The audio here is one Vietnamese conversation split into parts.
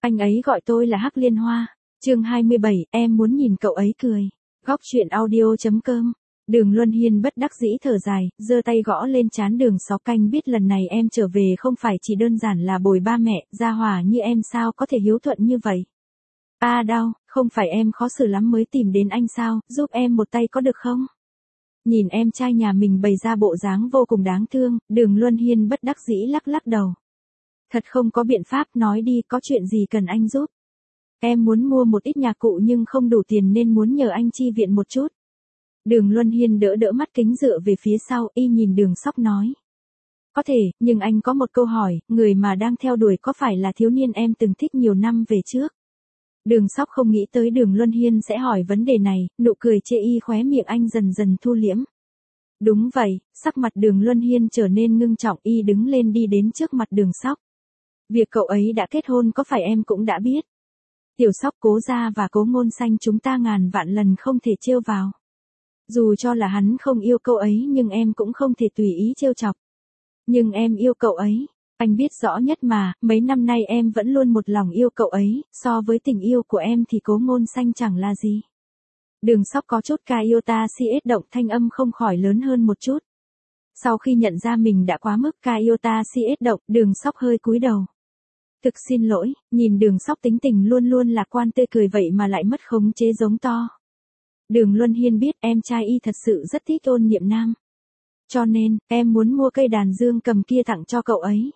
Anh ấy gọi tôi là Hắc Liên Hoa. Chương 27, em muốn nhìn cậu ấy cười. Góc truyện audio.com. Đường Luân Hiên bất đắc dĩ thở dài, giơ tay gõ lên trán Đường Sáu Canh, biết lần này em trở về không phải chỉ đơn giản là bồi ba mẹ, Gia Hòa như em sao có thể hiếu thuận như vậy. Đau, không phải em khó xử lắm mới tìm đến anh sao, giúp em một tay có được không? Nhìn em trai nhà mình bày ra bộ dáng vô cùng đáng thương, Đường Luân Hiên bất đắc dĩ lắc lắc đầu. Thật không có biện pháp, nói đi, có chuyện gì cần anh giúp? Em muốn mua một ít nhạc cụ nhưng không đủ tiền nên muốn nhờ anh chi viện một chút. Đường Luân Hiên đỡ đỡ mắt kính dựa về phía sau, y nhìn Đường Sóc nói. Có thể, nhưng anh có một câu hỏi, người mà đang theo đuổi có phải là thiếu niên em từng thích nhiều năm về trước? Đường Sóc không nghĩ tới Đường Luân Hiên sẽ hỏi vấn đề này, nụ cười chê y khóe miệng anh dần dần thu liễm. Đúng vậy, sắc mặt Đường Luân Hiên trở nên ngưng trọng, y đứng lên đi đến trước mặt Đường Sóc. Việc cậu ấy đã kết hôn có phải em cũng đã biết. Tiểu Sóc, Cố gia và Cố Ngôn Xanh chúng ta ngàn vạn lần không thể trêu vào. Dù cho là hắn không yêu cậu ấy nhưng em cũng không thể tùy ý trêu chọc. Nhưng em yêu cậu ấy, anh biết rõ nhất mà, mấy năm nay em vẫn luôn một lòng yêu cậu ấy, so với tình yêu của em thì Cố Ngôn Xanh chẳng là gì. Đường Sóc có chút ca yêu ta si ết động, thanh âm không khỏi lớn hơn một chút. Sau khi nhận ra mình đã quá mức ca yêu ta si ết động, Đường Sóc hơi cúi đầu. Thực xin lỗi, nhìn Đường Sóc tính tình luôn luôn lạc quan tươi cười vậy mà lại mất khống chế giống to. Đường Luân Hiên biết em trai y thật sự rất thích Ôn Niệm Nam. Cho nên, em muốn mua cây đàn dương cầm kia tặng cho cậu ấy.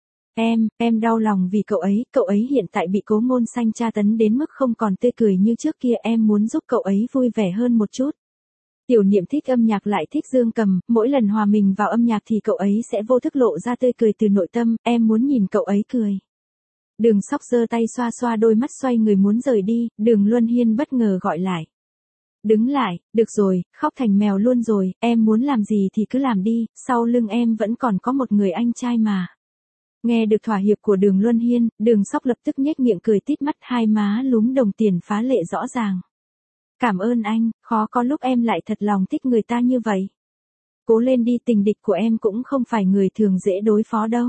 Em đau lòng vì cậu ấy hiện tại bị Cố Ngôn Xanh tra tấn đến mức không còn tươi cười như trước kia, em muốn giúp cậu ấy vui vẻ hơn một chút. Tiểu Niệm thích âm nhạc lại thích dương cầm, mỗi lần hòa mình vào âm nhạc thì cậu ấy sẽ vô thức lộ ra tươi cười từ nội tâm, em muốn nhìn cậu ấy cười. Đường Sóc giơ tay xoa xoa đôi mắt xoay người muốn rời đi, Đường Luân Hiên bất ngờ gọi lại. Đứng lại, được rồi, khóc thành mèo luôn rồi, em muốn làm gì thì cứ làm đi, sau lưng em vẫn còn có một người anh trai mà. Nghe được thỏa hiệp của Đường Luân Hiên, Đường Sóc lập tức nhếch miệng cười tít mắt, hai má lúm đồng tiền phá lệ rõ ràng. Cảm ơn anh, khó có lúc em lại thật lòng thích người ta như vậy. Cố lên đi, tình địch của em cũng không phải người thường dễ đối phó đâu.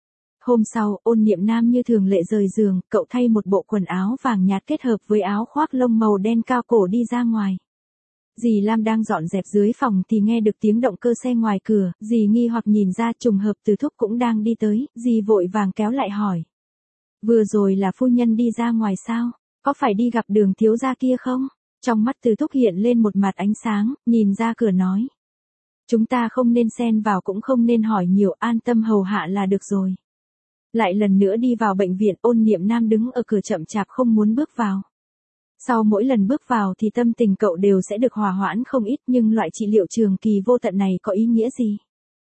Hôm sau, Ôn Niệm Nam như thường lệ rời giường, cậu thay một bộ quần áo vàng nhạt kết hợp với áo khoác lông màu đen cao cổ đi ra ngoài. Dì Lam đang dọn dẹp dưới phòng thì nghe được tiếng động cơ xe ngoài cửa, dì nghi hoặc nhìn ra, trùng hợp Từ Thúc cũng đang đi tới, dì vội vàng kéo lại hỏi. Vừa rồi là phu nhân đi ra ngoài sao? Có phải đi gặp Đường thiếu gia kia không? Trong mắt Từ Thúc hiện lên một mặt ánh sáng, nhìn ra cửa nói. Chúng ta không nên xen vào cũng không nên hỏi nhiều, an tâm hầu hạ là được rồi. Lại lần nữa đi vào bệnh viện, Ôn Niệm Nam đứng ở cửa chậm chạp không muốn bước vào. Sau mỗi lần bước vào thì tâm tình cậu đều sẽ được hòa hoãn không ít, nhưng loại trị liệu trường kỳ vô tận này có ý nghĩa gì?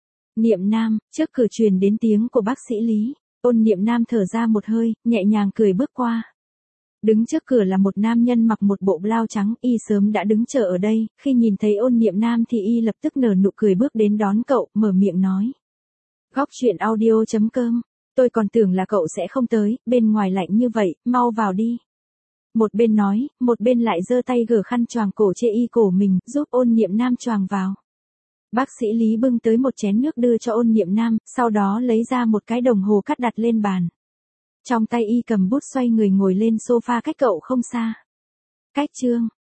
Niệm Nam, trước cửa truyền đến tiếng của bác sĩ Lý. Ôn Niệm Nam thở ra một hơi, nhẹ nhàng cười bước qua. Đứng trước cửa là một nam nhân mặc một bộ blau trắng, y sớm đã đứng chờ ở đây, khi nhìn thấy Ôn Niệm Nam thì y lập tức nở nụ cười bước đến đón cậu, mở miệng nói. Góc truyện audio.com. Tôi còn tưởng là cậu sẽ không tới, bên ngoài lạnh như vậy, mau vào đi. Một bên nói, một bên lại giơ tay gỡ khăn choàng cổ che y cổ mình, giúp Ôn Niệm Nam choàng vào. Bác sĩ Lý bưng tới một chén nước đưa cho Ôn Niệm Nam, sau đó lấy ra một cái đồng hồ cát đặt lên bàn. Trong tay y cầm bút xoay người ngồi lên sofa cách cậu không xa. Cách chương.